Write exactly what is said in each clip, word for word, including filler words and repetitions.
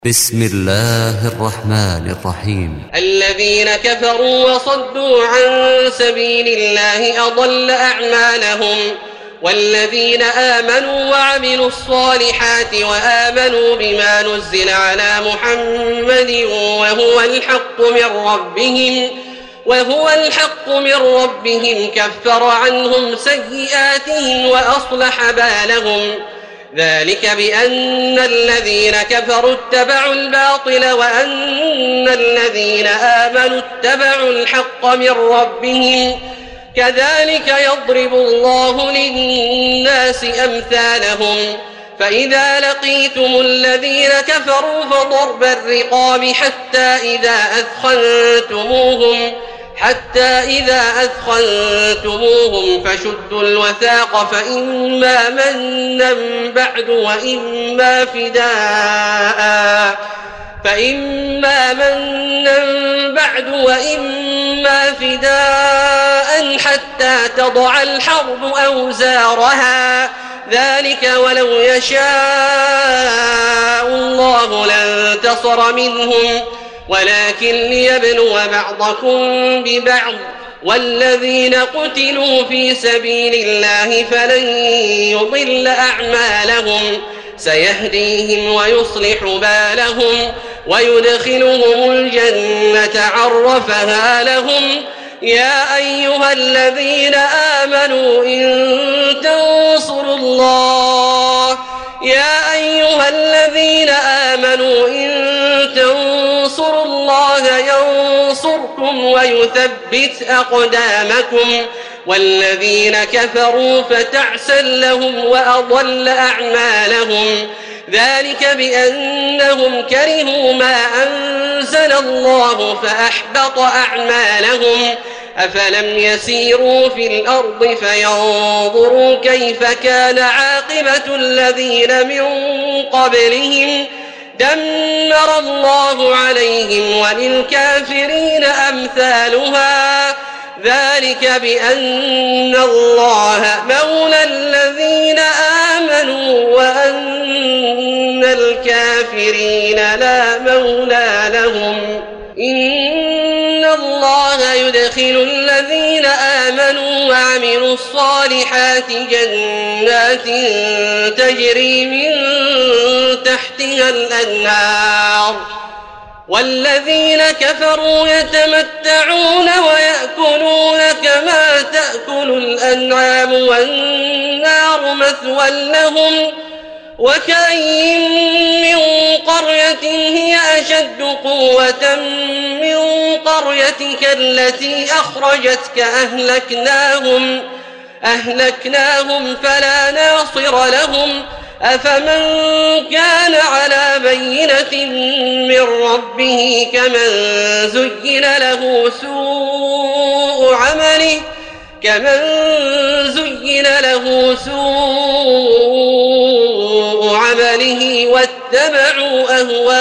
بسم الله الرحمن الرحيم. الذين كفروا وصدوا عن سبيل الله أضل أعمالهم، والذين آمنوا وعملوا الصالحات وآمنوا بما نزل على محمد وهو الحق من ربهم وهو الحق من ربهم كفر عنهم سيئاتهم وأصلح بالهم. ذلك بأن الذين كفروا اتبعوا الباطل وأن الذين آمنوا اتبعوا الحق من ربهم. كذلك يضرب الله للناس أمثالهم. فإذا لقيتم الذين كفروا فضرب الرقاب حتى إذا أثخنتموهم حتى إذا أثخنتموهم فشدوا الوثاق فإما منا بعد وإما فداء فإما منا بعد وإما فداء حتى تضع الحرب أوزارها. ذلك ولو يشاء الله لانتصر منهم ولكن ليبلو بعضكم ببعض. والذين قتلوا في سبيل الله فلن يضل أعمالهم سيهديهم ويصلح بالهم ويدخلهم الجنة عرفها لهم. يا أيها الذين آمنوا إن تنصروا الله يا أيها الذين آمنوا إن تنصروا الله ينصركم ويثبت أقدامكم. والذين كفروا فتعسا لهم وأضل أعمالهم. ذلك بأنهم كرهوا ما أنزل الله فأحبط أعمالهم. أفلم يسيروا في الأرض فينظروا كيف كان عاقبة الذين من قبلهم دمر الله عليهم وللكافرين أمثالها. ذلك بأن الله مولى الذين آمنوا وأن الكافرين لا مولى لهم. إن الله يدخل الذين آمنوا وعملوا الصالحات جنات تجري من تحتها الأنهار، والذين كفروا يتمتعون ويأكلون كما تأكل الأنعام والنار مثوى لهم. وكأين من قرية هي أشد قوة من قريتك التي أخرجتك أهلكناهم أهلكناهم فلا ناصر لهم. أفمن كان على بينة من ربه كمن زين له سوء عمله كمن زين له سوء عمله واتبعوا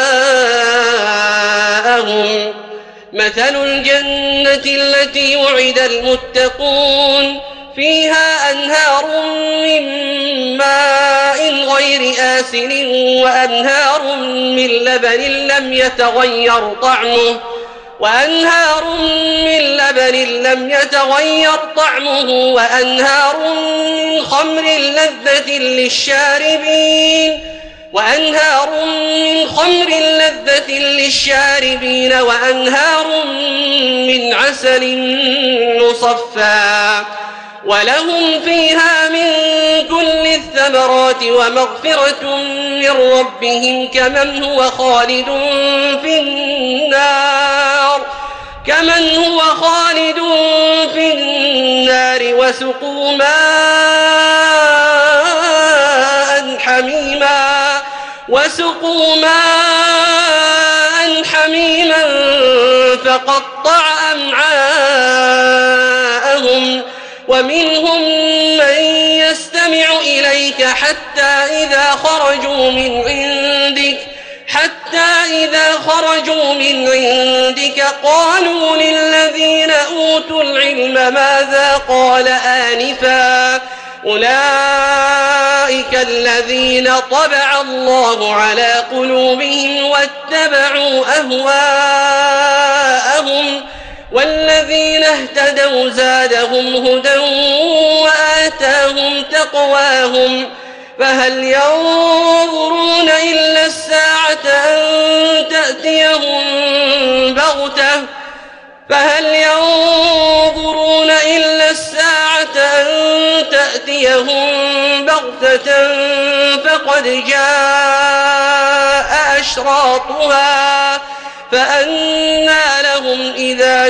أهواءهم. مثل الجنة التي وعد المتقون فيها أنهار من ماء غير آسن وأنهار من لبن لم يتغير طعمه وأنهار من لبن لم يتغير طعمه وأنهار من خمر لذة للشاربين وأنهار من خمر لذة للشاربين وأنهار من عسل مصفى ولهم فيها من كل الثمرات ومغفرة من ربهم كمن هو خالد في النار كمن هو خالد في النار وسقوا ماء حميما وسقوا ماء حميما فقطع أمعاءهم. ومنهم من يستمع إليك حتى إذا خرجوا من عندك حتى إذا خرجوا من عندك قالوا للذين أوتوا العلم ماذا قال آنفا أولئك الذين طبع الله على قلوبهم واتبعوا أهواءهم والذين اهتدوا زادهم هدى وآتاهم تقواهم فهل ينظرون إلا الساعة أن تأتيهم بغتة فهل ينظرون إلا الساعة أن تأتيهم بغتة فقد جاء أشراطها فأنى لهم إذا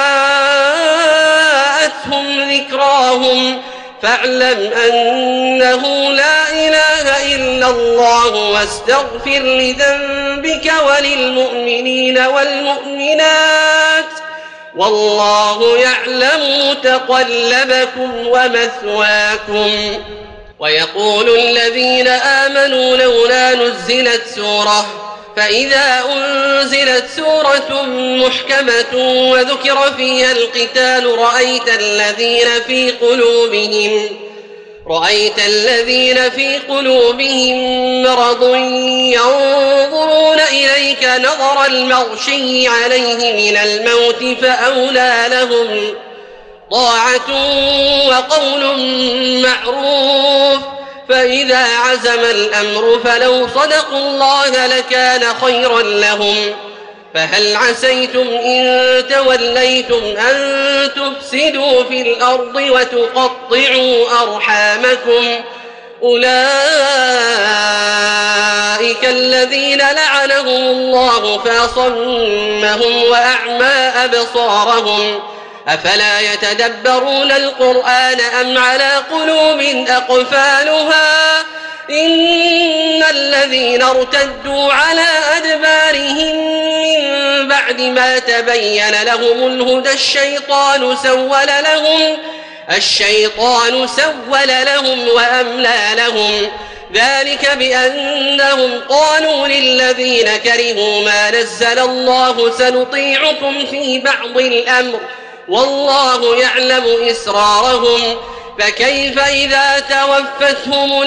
جاءتهم ذكراهم فاعلم أنه لا إله إلا الله واستغفر لذنبك وللمؤمنين والمؤمنات والله يعلم متقلبكم ومثواكم. ويقول الذين آمنوا لولا نزلت سورة فإذا أنزلت سورة محكمة وذكر فيها القتال رأيت الذين في قلوبهم رأيت الذين في قلوبهم مرض ينظرون إليك نظر المغشي عليه من الموت فأولى لهم طاعة وقول معروف فإذا عزم الأمر فلو صدقوا الله لكان خيرا لهم فهل عسيتم إن توليتم أن تفسدوا في الأرض وتقطعوا أرحامكم أولئك الذين لعنهم الله فأصمهم وأعمى أبصارهم أفلا يتدبرون القرآن أم على قلوب أقفالها إن الذين ارتدوا على أدبارهم من بعد ما تبين لهم الهدى الشيطان سول لهم الشيطان سول لهم وأملى لهم ذلك بأنهم قالوا للذين كرهوا ما نزل الله سنطيعكم في بعض الأمر والله يعلم إسرارهم فكيف إذا توفتهم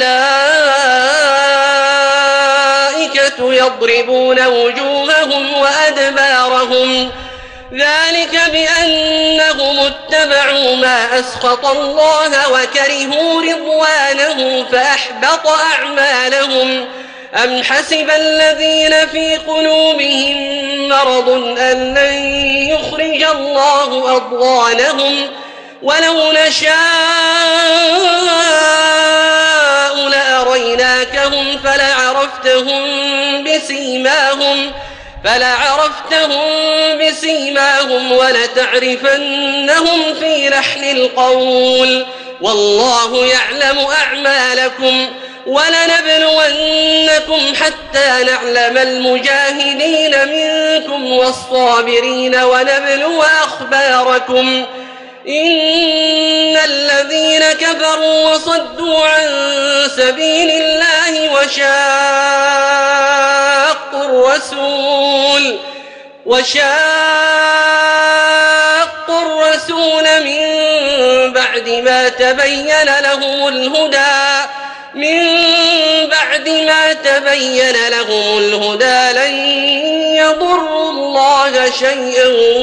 الملائكة يضربون وجوههم وأدبارهم ذلك بأنهم اتبعوا ما أسخط الله وكرهوا رضوانه فأحبط أعمالهم أم حسب الذين في قلوبهم مرض أن لن يخرج الله أضغانهم ولو نشاء لأريناكهم فلعرفتهم بسيماهم فلعرفتهم بسيماهم ولتعرفنهم في لحن القول والله يعلم أعمالكم ولنبلونكم حتى نعلم المجاهدين منكم والصابرين ونبلو أخباركم إن الذين كفروا وصدوا عن سبيل الله وشاقوا الرسول وشاقوا الرسول من بعد ما تبين لهم الهدى من بعد ما تبين لهم الهدى لن يضروا الله شيئا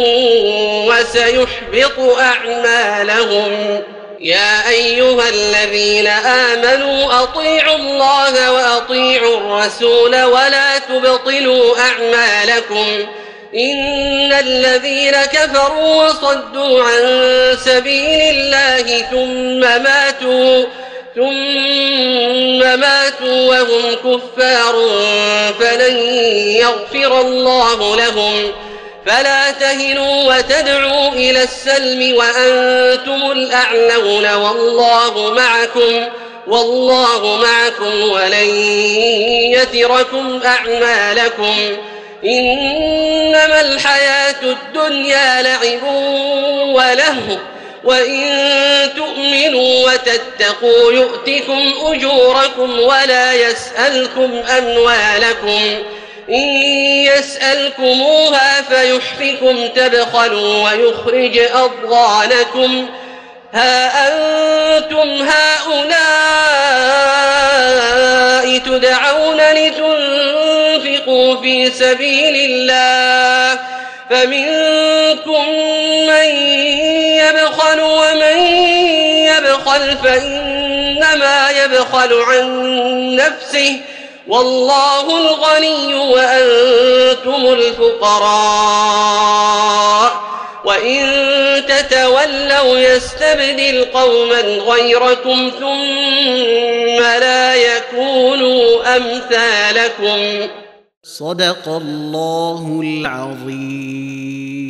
وسيحبط أعمالهم. يا أيها الذين آمنوا أطيعوا الله وأطيعوا الرسول ولا تبطلوا أعمالكم إن الذين كفروا وصدوا عن سبيل الله ثم ماتوا ثم ماتوا وهم كفار فلن يغفر الله لهم فلا تهنوا وتدعوا إلى السلم وأنتم الأعلون والله معكم والله معكم ولن يتركم أعمالكم إنما الحياة الدنيا لعب ولهو وإن تؤمنوا وتتقوا يؤتكم أجوركم ولا يسألكم أموالكم إن يسألكموها فيحفكم تبخلوا ويخرج أضغانكم ها أنتم هؤلاء تدعون لتنفقوا في سبيل الله فمنكم من يبخل ومن يبخل فإنما يبخل عن نفسه والله الغني وأنتم الفقراء وإن تتولوا يستبدل قوما غيركم ثم لا يكونوا أمثالكم. صدق الله العظيم.